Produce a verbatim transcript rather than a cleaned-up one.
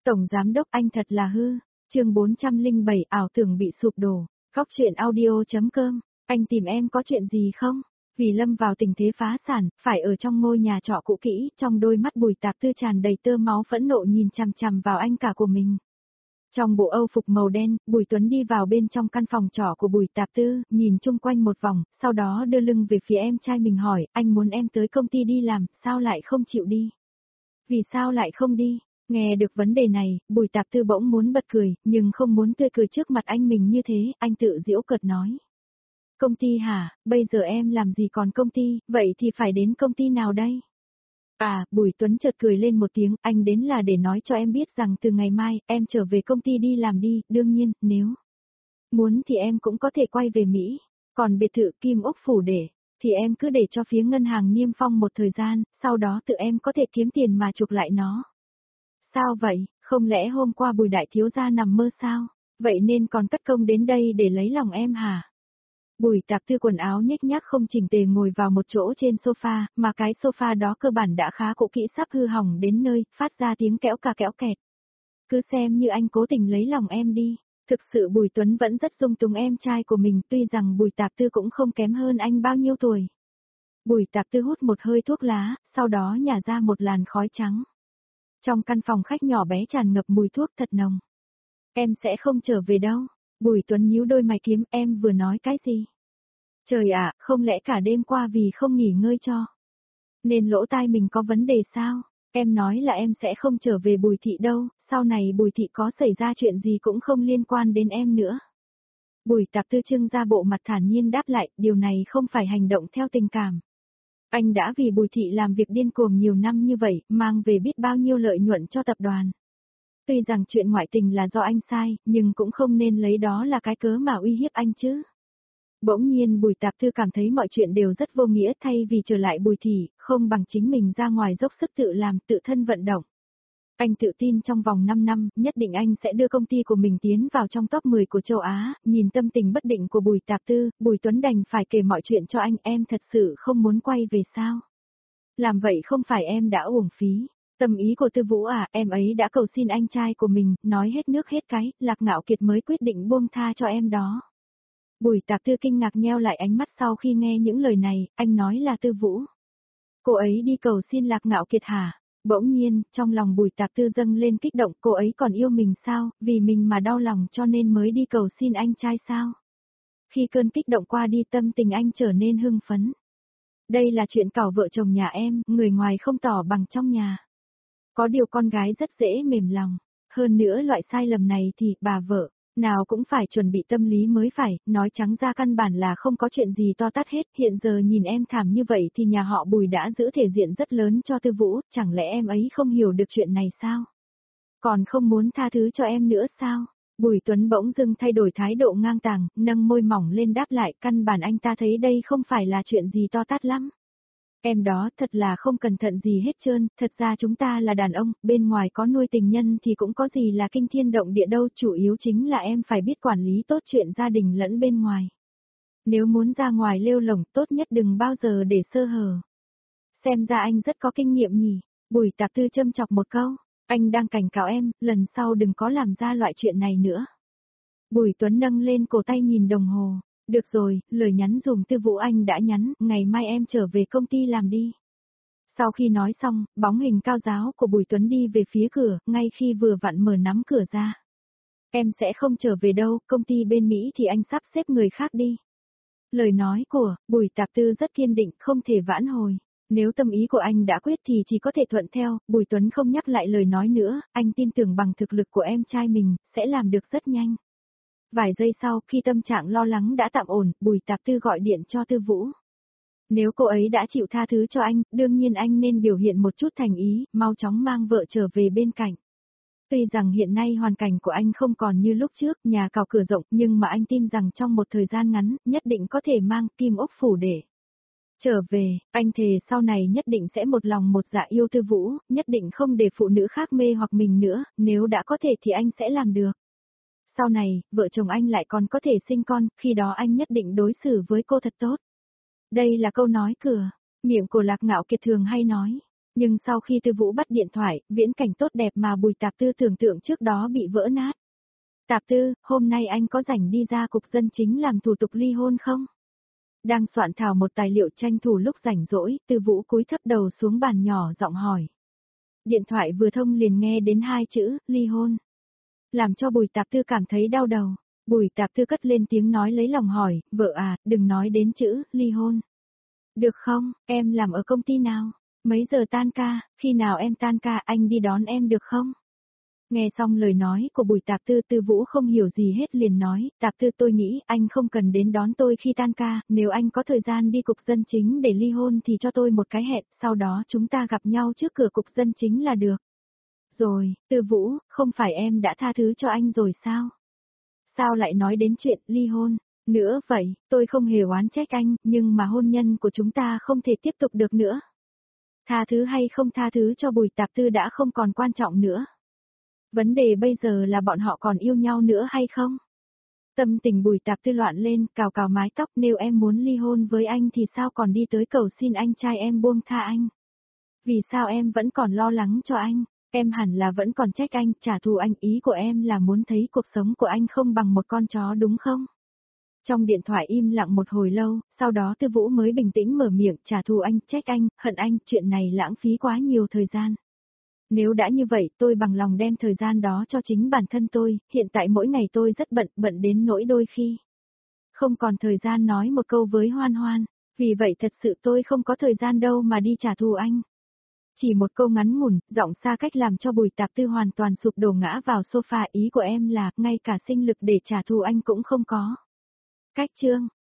Tổng giám đốc anh thật là hư. Chương bốn trăm lẻ bảy ảo tưởng bị sụp đổ. Góc truyện audio chấm com. Anh tìm em có chuyện gì không? Vì lâm vào tình thế phá sản, phải ở trong ngôi nhà trọ cũ kỹ, trong đôi mắt Bùi Tạp Tư tràn đầy tơ máu phẫn nộ nhìn chằm chằm vào anh cả của mình. Trong bộ âu phục màu đen, Bùi Tuấn đi vào bên trong căn phòng trọ của Bùi Tạp Tư, nhìn chung quanh một vòng, sau đó đưa lưng về phía em trai mình hỏi, anh muốn em tới công ty đi làm, sao lại không chịu đi? Vì sao lại không đi? Nghe được vấn đề này, Bùi Tạp Tư bỗng muốn bật cười, nhưng không muốn tươi cười trước mặt anh mình như thế, anh tự giễu cợt nói. Công ty hả, bây giờ em làm gì còn công ty, vậy thì phải đến công ty nào đây? À, Bùi Tuấn chợt cười lên một tiếng, anh đến là để nói cho em biết rằng từ ngày mai, em trở về công ty đi làm đi, đương nhiên, nếu muốn thì em cũng có thể quay về Mỹ, còn biệt thự Kim Ốc Phủ để, thì em cứ để cho phía ngân hàng niêm phong một thời gian, sau đó tự em có thể kiếm tiền mà chuộc lại nó. Sao vậy, không lẽ hôm qua Bùi đại thiếu gia nằm mơ sao, vậy nên còn cất công đến đây để lấy lòng em hả? Bùi Tạp Tư quần áo nhếch nhác không chỉnh tề ngồi vào một chỗ trên sofa, mà cái sofa đó cơ bản đã khá cũ kỹ sắp hư hỏng đến nơi, phát ra tiếng kẽo cà kẽo kẹt. Cứ xem như anh cố tình lấy lòng em đi. Thực sự Bùi Tuấn vẫn rất dung túng em trai của mình, tuy rằng Bùi Tạp Tư cũng không kém hơn anh bao nhiêu tuổi. Bùi Tạp Tư hút một hơi thuốc lá, sau đó nhả ra một làn khói trắng. Trong căn phòng khách nhỏ bé tràn ngập mùi thuốc thật nồng. Em sẽ không trở về đâu. Bùi Tuấn nhíu đôi mày kiếm, em vừa nói cái gì? Trời ạ, không lẽ cả đêm qua vì không nghỉ ngơi cho nên lỗ tai mình có vấn đề sao? Em nói là em sẽ không trở về Bùi thị đâu, sau này Bùi thị có xảy ra chuyện gì cũng không liên quan đến em nữa. Bùi Tạp Tư trưng ra bộ mặt thản nhiên đáp lại, điều này không phải hành động theo tình cảm. Anh đã vì Bùi thị làm việc điên cuồng nhiều năm như vậy, mang về biết bao nhiêu lợi nhuận cho tập đoàn. Tuy rằng chuyện ngoại tình là do anh sai, nhưng cũng không nên lấy đó là cái cớ mà uy hiếp anh chứ. Bỗng nhiên Bùi Tạp Tư cảm thấy mọi chuyện đều rất vô nghĩa, thay vì trở lại Bùi thị, không bằng chính mình ra ngoài dốc sức tự làm, tự thân vận động. Anh tự tin trong vòng năm năm, nhất định anh sẽ đưa công ty của mình tiến vào trong top mười của châu Á. Nhìn tâm tình bất định của Bùi Tạp Tư, Bùi Tuấn đành phải kể mọi chuyện cho anh. Em thật sự không muốn quay về sao? Làm vậy không phải em đã uổng phí. Tâm ý của Tư Vũ à, em ấy đã cầu xin anh trai của mình, nói hết nước hết cái, Lạc Ngạo Kiệt mới quyết định buông tha cho em đó. Bùi Tạp Tư kinh ngạc nheo lại ánh mắt sau khi nghe những lời này, anh nói là Tư Vũ. Cô ấy đi cầu xin Lạc Ngạo Kiệt hả? Bỗng nhiên, trong lòng Bùi Tạp Tư dâng lên kích động, cô ấy còn yêu mình sao, vì mình mà đau lòng cho nên mới đi cầu xin anh trai sao? Khi cơn kích động qua đi tâm tình anh trở nên hưng phấn. Đây là chuyện cỏ vợ chồng nhà em, người ngoài không tỏ bằng trong nhà. Có điều con gái rất dễ mềm lòng, hơn nữa loại sai lầm này thì bà vợ nào cũng phải chuẩn bị tâm lý mới phải, nói trắng ra căn bản là không có chuyện gì to tát hết, hiện giờ nhìn em thảm như vậy thì nhà họ Bùi đã giữ thể diện rất lớn cho Tư Vũ, chẳng lẽ em ấy không hiểu được chuyện này sao? Còn không muốn tha thứ cho em nữa sao? Bùi Tuấn bỗng dưng thay đổi thái độ ngang tàng, nâng môi mỏng lên đáp lại, căn bản anh ta thấy đây không phải là chuyện gì to tát lắm. Em đó thật là không cẩn thận gì hết trơn, thật ra chúng ta là đàn ông, bên ngoài có nuôi tình nhân thì cũng có gì là kinh thiên động địa đâu, chủ yếu chính là em phải biết quản lý tốt chuyện gia đình lẫn bên ngoài. Nếu muốn ra ngoài lêu lổng, tốt nhất đừng bao giờ để sơ hở. Xem ra anh rất có kinh nghiệm nhỉ, Bùi Tạp Tư châm chọc một câu, anh đang cảnh cáo em, lần sau đừng có làm ra loại chuyện này nữa. Bùi Tuấn nâng lên cổ tay nhìn đồng hồ. Được rồi, lời nhắn dùm Tư Vũ anh đã nhắn, ngày mai em trở về công ty làm đi. Sau khi nói xong, bóng hình cao giáo của Bùi Tuấn đi về phía cửa, ngay khi vừa vặn mở nắm cửa ra. Em sẽ không trở về đâu, công ty bên Mỹ thì anh sắp xếp người khác đi. Lời nói của Bùi Tạp Tư rất kiên định, không thể vãn hồi. Nếu tâm ý của anh đã quyết thì chỉ có thể thuận theo, Bùi Tuấn không nhắc lại lời nói nữa, anh tin tưởng bằng thực lực của em trai mình, sẽ làm được rất nhanh. Vài giây sau, khi tâm trạng lo lắng đã tạm ổn, Bùi Tạp Tư gọi điện cho Tư Vũ. Nếu cô ấy đã chịu tha thứ cho anh, đương nhiên anh nên biểu hiện một chút thành ý, mau chóng mang vợ trở về bên cạnh. Tuy rằng hiện nay hoàn cảnh của anh không còn như lúc trước, nhà cào cửa rộng, nhưng mà anh tin rằng trong một thời gian ngắn, nhất định có thể mang Kim Ốc Phủ để trở về. Anh thề sau này nhất định sẽ một lòng một dạ yêu Tư Vũ, nhất định không để phụ nữ khác mê hoặc mình nữa, nếu đã có thể thì anh sẽ làm được. Sau này, vợ chồng anh lại còn có thể sinh con, khi đó anh nhất định đối xử với cô thật tốt. Đây là câu nói cửa, miệng của Lạc Ngạo Kiệt thường hay nói. Nhưng sau khi Tư Vũ bắt điện thoại, viễn cảnh tốt đẹp mà Bùi Tạp Tư tưởng tượng trước đó bị vỡ nát. Tạp Tư, hôm nay anh có rảnh đi ra cục dân chính làm thủ tục ly hôn không? Đang soạn thảo một tài liệu tranh thủ lúc rảnh rỗi, Tư Vũ cúi thấp đầu xuống bàn nhỏ giọng hỏi. Điện thoại vừa thông liền nghe đến hai chữ, ly hôn. Làm cho Bùi Tạp Tư cảm thấy đau đầu. Bùi Tạp Tư cất lên tiếng nói lấy lòng hỏi, vợ à, đừng nói đến chữ, ly hôn. Được không, em làm ở công ty nào? Mấy giờ tan ca, khi nào em tan ca anh đi đón em được không? Nghe xong lời nói của Bùi Tạp Tư, Tư Vũ không hiểu gì hết liền nói, Tạp Tư tôi nghĩ anh không cần đến đón tôi khi tan ca, nếu anh có thời gian đi cục dân chính để ly hôn thì cho tôi một cái hẹn, sau đó chúng ta gặp nhau trước cửa cục dân chính là được. Rồi, Tư Vũ, không phải em đã tha thứ cho anh rồi sao? Sao lại nói đến chuyện ly hôn? Nữa vậy, tôi không hề oán trách anh, nhưng mà hôn nhân của chúng ta không thể tiếp tục được nữa. Tha thứ hay không tha thứ cho Bùi Tạp Tư đã không còn quan trọng nữa. Vấn đề bây giờ là bọn họ còn yêu nhau nữa hay không? Tâm tình Bùi Tạp Tư loạn lên, cào cào mái tóc, nếu em muốn ly hôn với anh thì sao còn đi tới cầu xin anh trai em buông tha anh? Vì sao em vẫn còn lo lắng cho anh? Em hẳn là vẫn còn trách anh, trả thù anh, ý của em là muốn thấy cuộc sống của anh không bằng một con chó đúng không? Trong điện thoại im lặng một hồi lâu, sau đó Tư Vũ mới bình tĩnh mở miệng, trả thù anh, trách anh, hận anh, chuyện này lãng phí quá nhiều thời gian. Nếu đã như vậy, tôi bằng lòng đem thời gian đó cho chính bản thân tôi, hiện tại mỗi ngày tôi rất bận, bận đến nỗi đôi khi không còn thời gian nói một câu với Hoan Hoan, vì vậy thật sự tôi không có thời gian đâu mà đi trả thù anh. Chỉ một câu ngắn ngủn, giọng xa cách làm cho Bùi Tạp Tư hoàn toàn sụp đổ ngã vào sofa, ý của em là, ngay cả sinh lực để trả thù anh cũng không có. Cách chương